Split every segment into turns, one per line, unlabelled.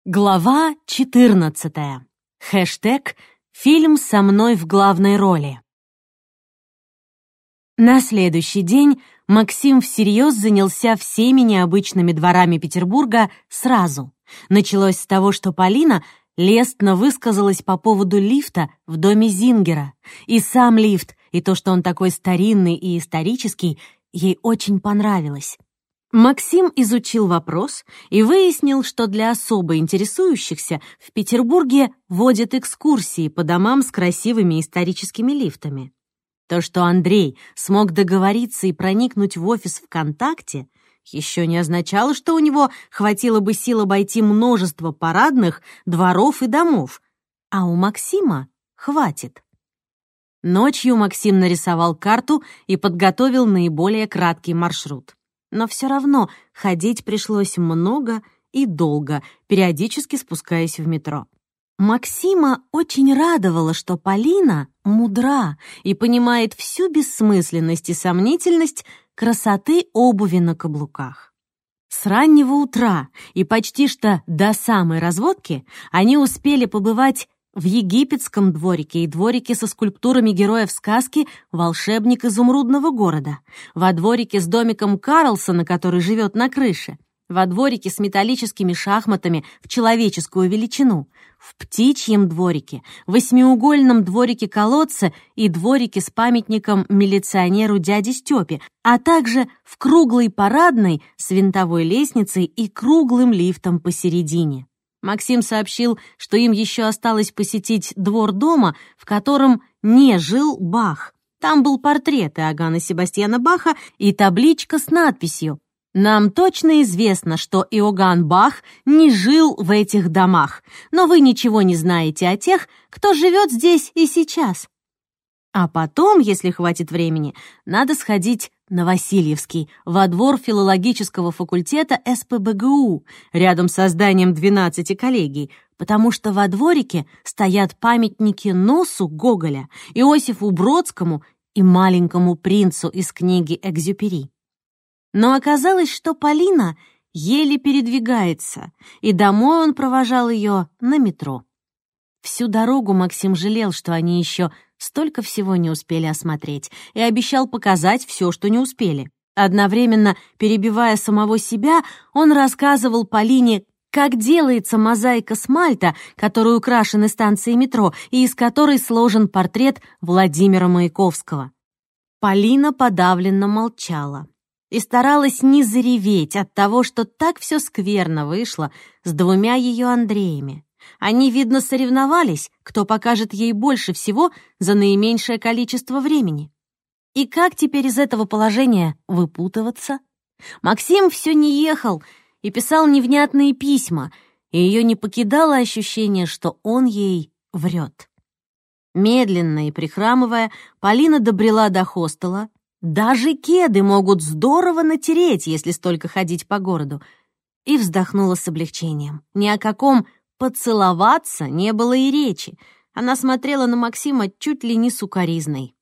Глава 14. Хэштег «Фильм со мной в главной роли». На следующий день Максим всерьез занялся всеми необычными дворами Петербурга сразу. Началось с того, что Полина лестно высказалась по поводу лифта в доме Зингера. И сам лифт, и то, что он такой старинный и исторический, ей очень понравилось. Максим изучил вопрос и выяснил, что для особо интересующихся в Петербурге водят экскурсии по домам с красивыми историческими лифтами. То, что Андрей смог договориться и проникнуть в офис ВКонтакте, еще не означало, что у него хватило бы сил обойти множество парадных, дворов и домов, а у Максима хватит. Ночью Максим нарисовал карту и подготовил наиболее краткий маршрут. Но все равно ходить пришлось много и долго, периодически спускаясь в метро. Максима очень радовало, что Полина мудра и понимает всю бессмысленность и сомнительность красоты обуви на каблуках. С раннего утра и почти что до самой разводки они успели побывать в египетском дворике и дворике со скульптурами героев сказки «Волшебник изумрудного города», во дворике с домиком Карлсона, который живет на крыше, во дворике с металлическими шахматами в человеческую величину, в птичьем дворике, в восьмиугольном дворике-колодце и дворике с памятником милиционеру дяде Стёпе, а также в круглой парадной с винтовой лестницей и круглым лифтом посередине. Максим сообщил, что им еще осталось посетить двор дома, в котором не жил Бах. Там был портрет Иоганна Себастьяна Баха и табличка с надписью: «Нам точно известно, что Иоганн Бах не жил в этих домах, но вы ничего не знаете о тех, кто живет здесь и сейчас». А потом, если хватит времени, надо сходить на Васильевский, во двор филологического факультета СПбГУ, рядом со зданием 12 коллегий, потому что во дворике стоят памятники Носу Гоголя, Иосифу Бродскому и маленькому принцу из книги Экзюпери. Но оказалось, что Полина еле передвигается, и домой он провожал ее на метро. Всю дорогу Максим жалел, что они еще столько всего не успели осмотреть, и обещал показать все, что не успели. Одновременно, перебивая самого себя, он рассказывал Полине, как делается мозаика смальта, которой украшены станции метро, и из которой сложен портрет Владимира Маяковского. Полина подавленно молчала и старалась не зареветь от того, что так все скверно вышло с двумя ее Андреями. Они, видно, соревновались, кто покажет ей больше всего за наименьшее количество времени. И как теперь из этого положения выпутываться? Максим все не ехал и писал невнятные письма, и ее не покидало ощущение, что он ей врет. Медленно и прихрамывая, Полина добрела до хостела. Даже кеды могут здорово натереть, если столько ходить по городу. И вздохнула с облегчением. Ни о каком поцеловаться не было и речи. Она смотрела на Максима чуть ли не с укоризной.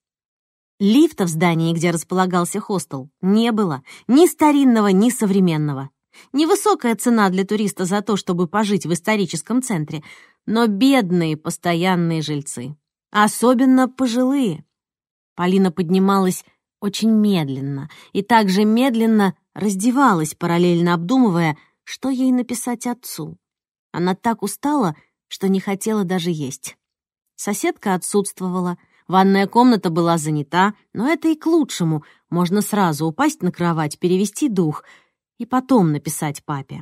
Лифта в здании, где располагался хостел, не было. Ни старинного, ни современного. Невысокая цена для туриста за то, чтобы пожить в историческом центре, но бедные постоянные жильцы. Особенно пожилые. Полина поднималась очень медленно и также медленно раздевалась, параллельно обдумывая, что ей написать отцу. Она так устала, что не хотела даже есть. Соседка отсутствовала, ванная комната была занята, но это и к лучшему. Можно сразу упасть на кровать, перевести дух и потом написать папе.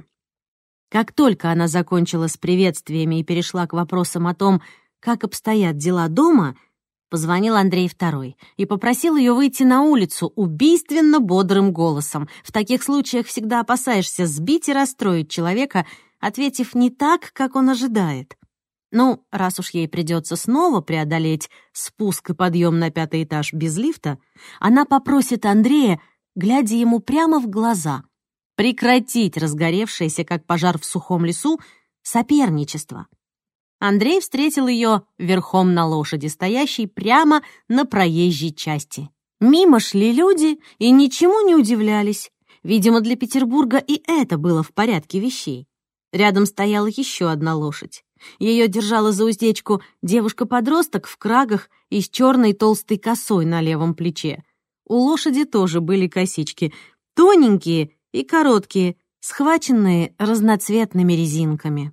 Как только она закончила с приветствиями и перешла к вопросам о том, как обстоят дела дома, позвонил Андрей II и попросил ее выйти на улицу убийственно бодрым голосом. В таких случаях всегда опасаешься сбить и расстроить человека, ответив не так, как он ожидает. Ну, раз уж ей придется снова преодолеть спуск и подъем на 5-й этаж без лифта, она попросит Андрея, глядя ему прямо в глаза, прекратить разгоревшееся, как пожар в сухом лесу, соперничество. Андрей встретил ее верхом на лошади, стоящей прямо на проезжей части. Мимо шли люди и ничему не удивлялись. Видимо, для Петербурга и это было в порядке вещей. Рядом стояла еще одна лошадь. Ее держала за уздечку девушка-подросток в крагах и с черной толстой косой на левом плече. У лошади тоже были косички, тоненькие и короткие, схваченные разноцветными резинками.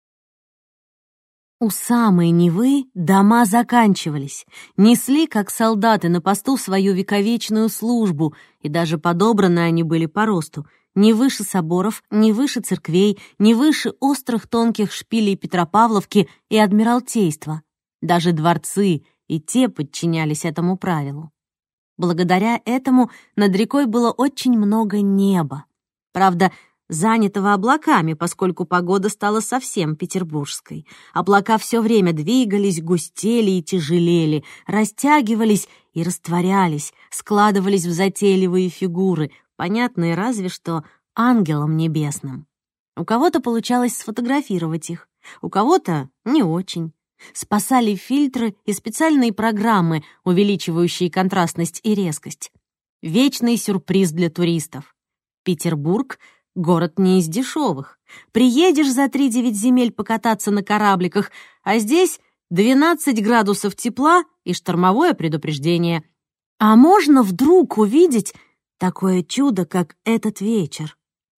У самой Невы дома заканчивались, несли, как солдаты на посту, свою вековечную службу, и даже подобраны они были по росту, не выше соборов, не выше церквей, не выше острых тонких шпилей Петропавловки и Адмиралтейства. Даже дворцы и те подчинялись этому правилу. Благодаря этому над рекой было очень много неба. Правда, занятого облаками, поскольку погода стала совсем петербургской. Облака все время двигались, густели и тяжелели, растягивались и растворялись, складывались в затейливые фигуры, понятные разве что ангелам небесным. У кого-то получалось сфотографировать их, у кого-то не очень. Спасали фильтры и специальные программы, увеличивающие контрастность и резкость. Вечный сюрприз для туристов. Петербург — город не из дешевых. Приедешь за 3-9 земель покататься на корабликах, а здесь 12 градусов тепла и штормовое предупреждение. А можно вдруг увидеть такое чудо, как этот вечер?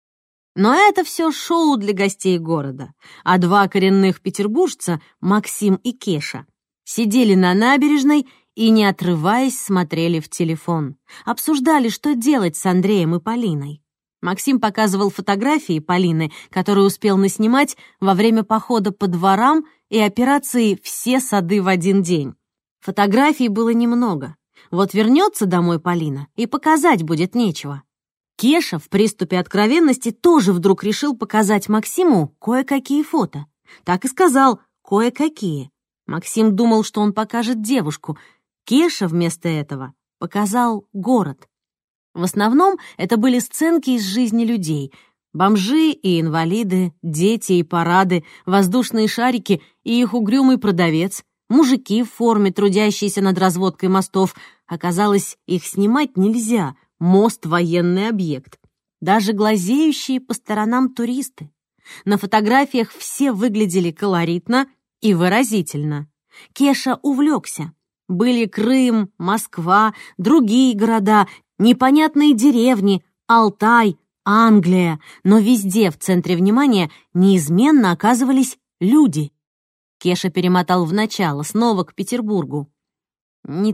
Но это все шоу для гостей города, а два коренных петербуржца, Максим и Кеша, сидели на набережной и, не отрываясь, смотрели в телефон. Обсуждали, что делать с Андреем и Полиной. Максим показывал фотографии Полины, которые успел наснимать во время похода по дворам и операции «Все сады в один день». Фотографий было немного. Вот вернется домой Полина, и показать будет нечего. Кеша в приступе откровенности тоже вдруг решил показать Максиму кое-какие фото. Так и сказал «кое-какие». Максим думал, что он покажет девушку. Кеша вместо этого показал город. В основном это были сценки из жизни людей. Бомжи и инвалиды, дети и парады, воздушные шарики и их угрюмый продавец, мужики в форме, трудящиеся над разводкой мостов. Оказалось, их снимать нельзя, мост — военный объект. Даже глазеющие по сторонам туристы. На фотографиях все выглядели колоритно и выразительно. Кеша увлекся. Были Крым, Москва, другие города, непонятные деревни, Алтай, Англия, но везде в центре внимания неизменно оказывались люди. Кеша перемотал в начало, снова к Петербургу. Не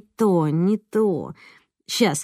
то. Сейчас.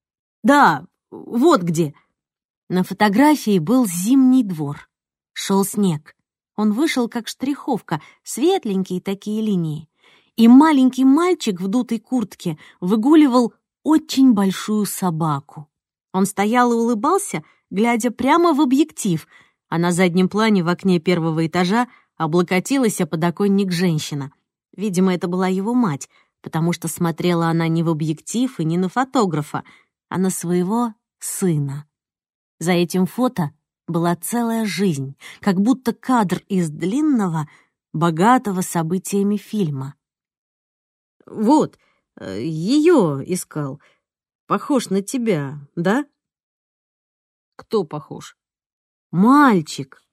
Да, вот где. На фотографии был Зимний двор. Шел снег. Он вышел как штриховка, светленькие такие линии. И маленький мальчик в дутой куртке выгуливал очень большую собаку. Он стоял и улыбался, глядя прямо в объектив, а на заднем плане в окне первого этажа облокотилась о подоконник женщина. Видимо, это была его мать, потому что смотрела она не в объектив и не на фотографа, а на своего сына. За этим фото была целая жизнь, как будто кадр из длинного, богатого событиями фильма. «Вот, ее искал. Похож на тебя, да?» «Кто похож?» «Мальчик».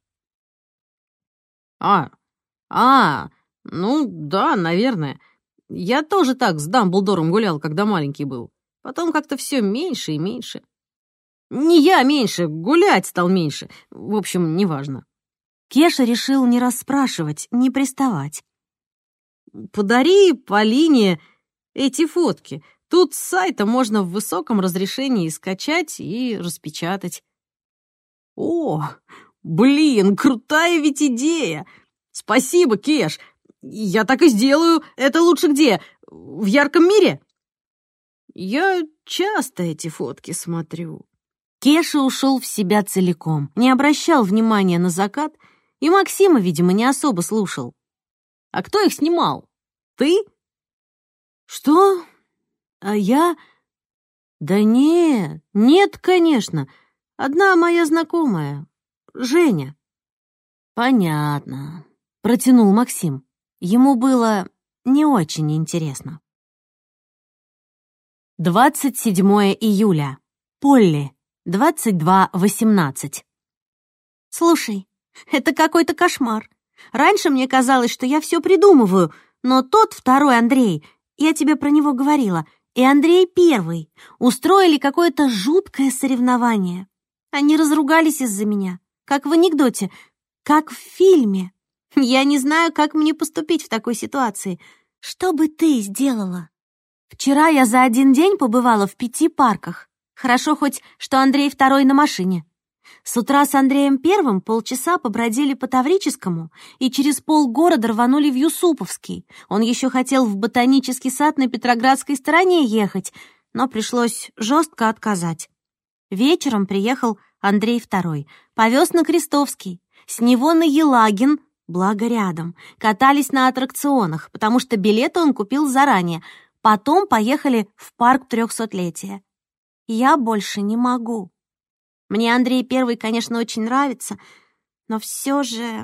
Ну да, наверное. Я тоже так с Дамблдором гулял, когда маленький был. Потом как-то все меньше и меньше. Не я меньше, гулять стал меньше. В общем, неважно». Кеша решил не расспрашивать, не приставать. «Подари Полине эти фотки. Тут с сайта можно в высоком разрешении скачать и распечатать». «О, блин, крутая ведь идея! Спасибо, Кеш. Я так и сделаю. Это лучше где? В ярком мире?» «Я часто эти фотки смотрю». Кеша ушел в себя целиком, не обращал внимания на закат, и Максима, видимо, не особо слушал. «А кто их снимал? Ты?» «Что? А я? Да нет, конечно. Одна моя знакомая, Женя». «Понятно», — протянул Максим. Ему было не очень интересно. 27 июля. Полли, 22:18. «Слушай, Это какой-то кошмар. Раньше мне казалось, что я все придумываю, но тот второй Андрей, я тебе про него говорила, и Андрей первый устроили какое-то жуткое соревнование. Они разругались из-за меня, как в анекдоте, как в фильме. Я не знаю, как мне поступить в такой ситуации. Что бы ты сделала? Вчера я за один день побывала в 5 парках. Хорошо хоть, что Андрей второй на машине. С утра с Андреем первым полчаса побродили по Таврическому и через полгорода рванули в Юсуповский. Он еще хотел в ботанический сад на Петроградской стороне ехать, но пришлось жестко отказать. Вечером приехал Андрей второй, повез на Крестовский, с него на Елагин, благо рядом. Катались на аттракционах, потому что билеты он купил заранее. Потом поехали в парк 300-летия. Я больше не могу. Мне Андрей первый, конечно, очень нравится, но все же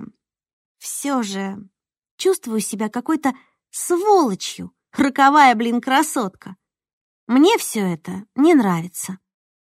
чувствую себя какой-то сволочью. Роковая, красотка. Мне все это не нравится.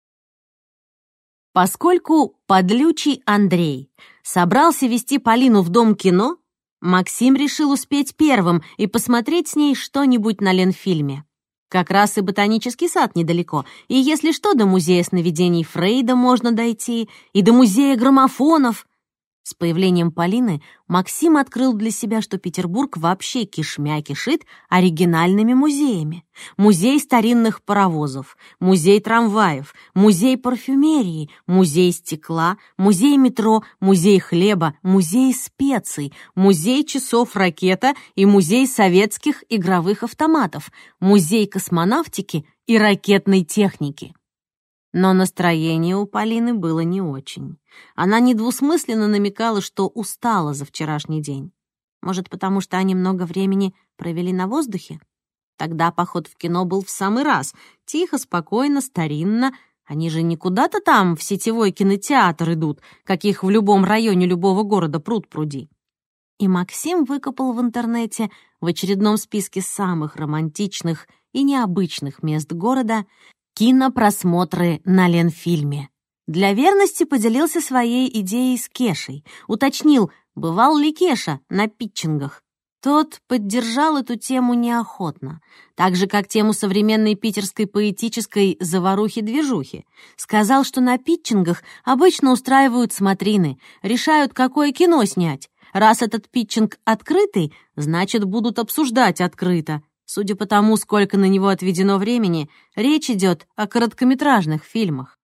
Поскольку подлючий Андрей собрался вести Полину в Дом кино, Максим решил успеть первым и посмотреть с ней что-нибудь на Ленфильме. Как раз и ботанический сад недалеко, и если что, до музея сновидений Фрейда можно дойти, и до музея граммофонов. С появлением Полины Максим открыл для себя, что Петербург вообще кишмя кишит оригинальными музеями. Музей старинных паровозов, музей трамваев, музей парфюмерии, музей стекла, музей метро, музей хлеба, музей специй, музей часов ракета и музей советских игровых автоматов, музей космонавтики и ракетной техники. Но настроение у Полины было не очень. Она недвусмысленно намекала, что устала за вчерашний день. Может, потому что они много времени провели на воздухе? Тогда поход в кино был в самый раз. Тихо, спокойно, старинно. Они же не куда-то там в сетевой кинотеатр идут, каких в любом районе любого города пруд-пруди. И Максим выкопал в интернете в очередном списке самых романтичных и необычных мест города кинопросмотры на Ленфильме. Для верности поделился своей идеей с Кешей. Уточнил, бывал ли Кеша на питчингах. Тот поддержал эту тему неохотно, так же, как тему современной питерской поэтической заварухи-движухи. Сказал, что на питчингах обычно устраивают смотрины, решают, какое кино снять. Раз этот питчинг открытый, значит, будут обсуждать открыто. Судя по тому, сколько на него отведено времени, речь идет о короткометражных фильмах.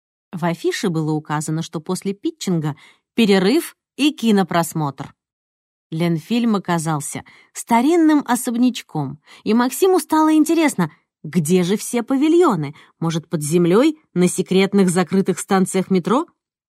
В афише было указано, что после питчинга перерыв и кинопросмотр. Ленфильм оказался старинным особнячком, и Максиму стало интересно, где же все павильоны? Может, под землей, на секретных закрытых станциях метро?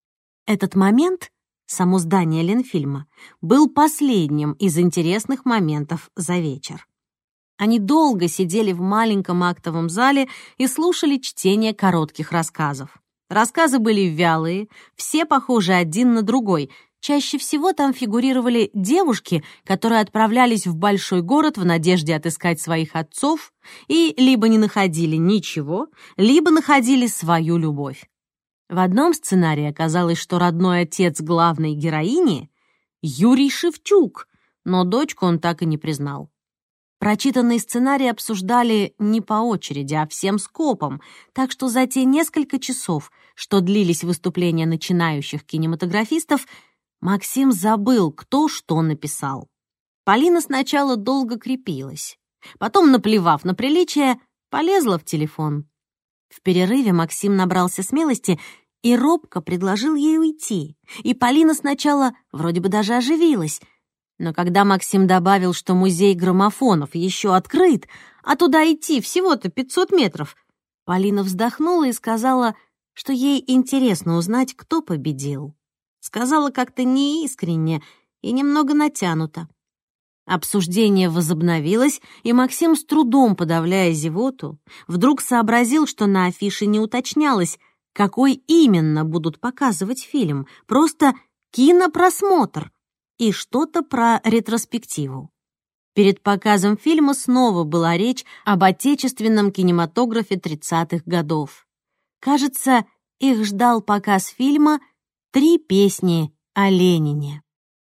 Этот момент, само здание Ленфильма, был последним из интересных моментов за вечер. Они долго сидели в маленьком актовом зале и слушали чтение коротких рассказов. Рассказы были вялые, все похожи один на другой. Чаще всего там фигурировали девушки, которые отправлялись в большой город в надежде отыскать своих отцов и либо не находили ничего, либо находили свою любовь. В одном сценарии оказалось, что родной отец главной героини — Юрий Шевчук, но дочку он так и не признал. Прочитанный сценарий обсуждали не по очереди, а всем скопом, так что за те несколько часов, что длились выступления начинающих кинематографистов, Максим забыл, кто что написал. Полина сначала долго крепилась, потом, наплевав на приличие, полезла в телефон. В перерыве Максим набрался смелости и робко предложил ей уйти, и Полина сначала вроде бы даже оживилась. Но когда Максим добавил, что музей граммофонов еще открыт, а туда идти всего-то 500 метров, Полина вздохнула и сказала, что ей интересно узнать, кто победил. Сказала как-то неискренне и немного натянуто. Обсуждение возобновилось, и Максим, с трудом подавляя зевоту, вдруг сообразил, что на афише не уточнялось, какой именно будут показывать фильм, просто кинопросмотр и что-то про ретроспективу. Перед показом фильма снова была речь об отечественном кинематографе 30-х годов. Кажется, их ждал показ фильма «Три песни о Ленине.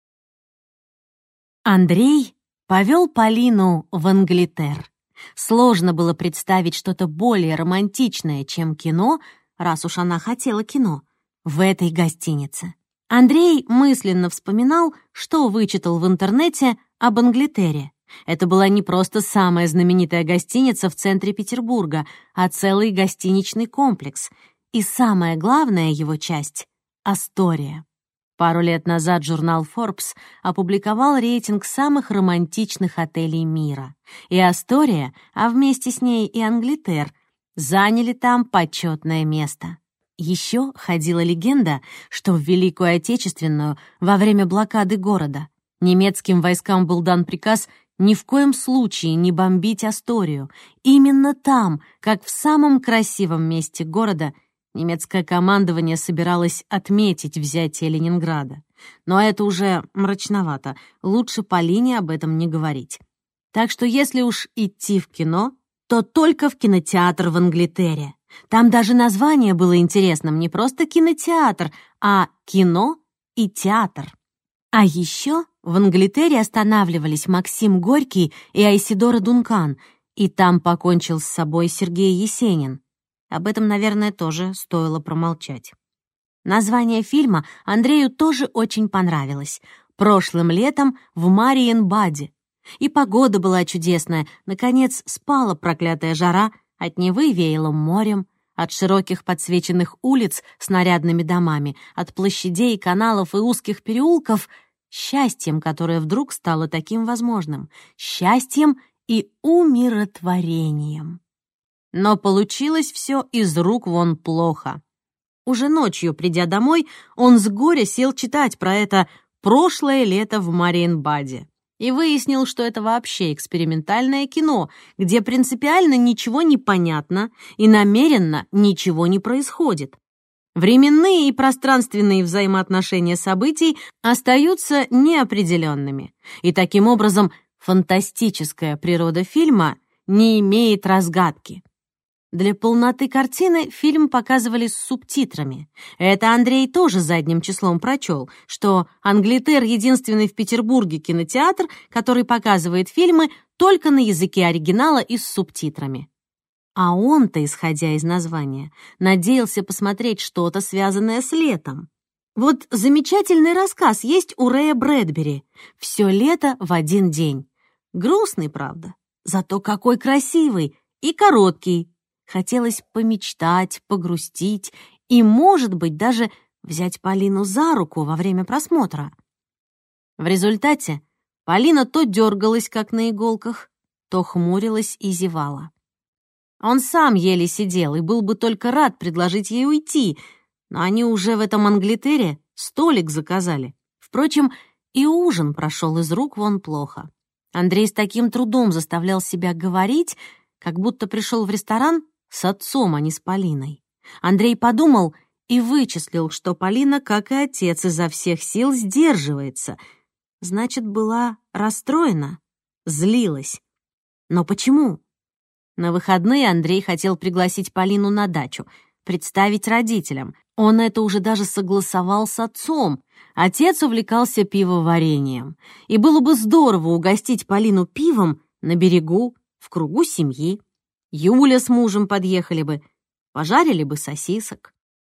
Андрей повел Полину в Англитер. Сложно было представить что-то более романтичное, чем кино, раз уж она хотела кино, в этой гостинице. Андрей мысленно вспоминал, что вычитал в интернете об Англитере. Это была не просто самая знаменитая гостиница в центре Петербурга, а целый гостиничный комплекс. И самая главная его часть — Астория. Пару лет назад журнал Forbes опубликовал рейтинг самых романтичных отелей мира. И Астория, а вместе с ней и Англитер, заняли там почетное место. Еще ходила легенда, что в Великую Отечественную, во время блокады города, немецким войскам был дан приказ ни в коем случае не бомбить Асторию. Именно там, как в самом красивом месте города, немецкое командование собиралось отметить взятие Ленинграда. Но это уже мрачновато. Лучше Полине об этом не говорить. Так что если уж идти в кино, то только в кинотеатр в Англитере. Там даже название было интересным, не просто кинотеатр, а кино и театр. А еще в Англитере останавливались Максим Горький и Айседора Дункан, и там покончил с собой Сергей Есенин. Об этом, наверное, тоже стоило промолчать. Название фильма Андрею тоже очень понравилось. «Прошлым летом в Мариенбаде». И погода была чудесная. Наконец спала проклятая жара, от Невы веяло морем, от широких подсвеченных улиц с нарядными домами, от площадей, каналов и узких переулков — счастьем, которое вдруг стало таким возможным. Счастьем и умиротворением. Но получилось все из рук вон плохо. Уже ночью, придя домой, он с горя сел читать про это «Прошлое лето в Мариенбаде» и выяснил, что это вообще экспериментальное кино, где принципиально ничего не понятно и намеренно ничего не происходит. Временные и пространственные взаимоотношения событий остаются неопределенными, и таким образом фантастическая природа фильма не имеет разгадки. Для полноты картины фильм показывали с субтитрами. Это Андрей тоже задним числом прочел, что Англитер — единственный в Петербурге кинотеатр, который показывает фильмы только на языке оригинала и с субтитрами. А он-то, исходя из названия, надеялся посмотреть что-то, связанное с летом. Вот замечательный рассказ есть у Рэя Брэдбери «Все лето в один день». Грустный, правда, зато какой красивый и короткий. Хотелось помечтать, погрустить и, может быть, даже взять Полину за руку во время просмотра. В результате Полина то дергалась, как на иголках, то хмурилась и зевала. Он сам еле сидел и был бы только рад предложить ей уйти, но они уже в этом Англитере столик заказали. Впрочем, и ужин прошел из рук вон плохо. Андрей с таким трудом заставлял себя говорить, как будто пришел в ресторан с отцом, а не с Полиной. Андрей подумал и вычислил, что Полина, как и отец, изо всех сил сдерживается. Значит, была расстроена, злилась. Но почему? На выходные Андрей хотел пригласить Полину на дачу, представить родителям. Он это уже даже согласовал с отцом. Отец увлекался пивоварением. И было бы здорово угостить Полину пивом на берегу, в кругу семьи. Юля с мужем подъехали бы, пожарили бы сосисок.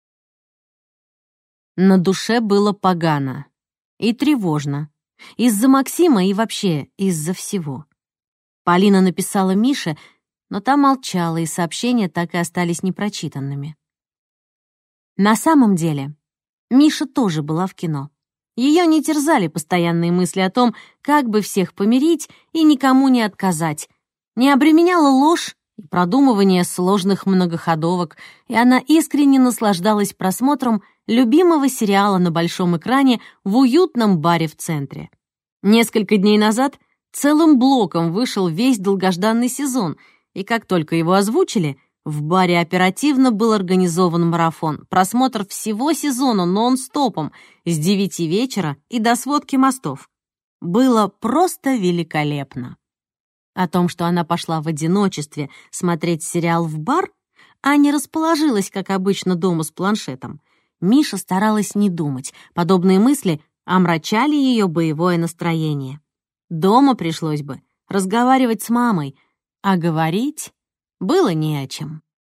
На душе было погано и тревожно. Из-за Максима и вообще из-за всего. Полина написала Мише, но та молчала, и сообщения так и остались непрочитанными. На самом деле, Миша тоже была в кино. Ее не терзали постоянные мысли о том, как бы всех помирить и никому не отказать. Не обременяла ложь и продумывание сложных многоходовок, и она искренне наслаждалась просмотром любимого сериала на большом экране в уютном баре в центре. Несколько дней назад целым блоком вышел весь долгожданный сезон, и как только его озвучили, в баре оперативно был организован марафон, просмотр всего сезона нон-стопом с 9 вечера и до сводки мостов. Было просто великолепно. О том, что она пошла в одиночестве смотреть сериал в бар, а не расположилась, как обычно, дома с планшетом, Миша старалась не думать. Подобные мысли омрачали ее боевое настроение. Дома пришлось бы разговаривать с мамой, а говорить было не о чем.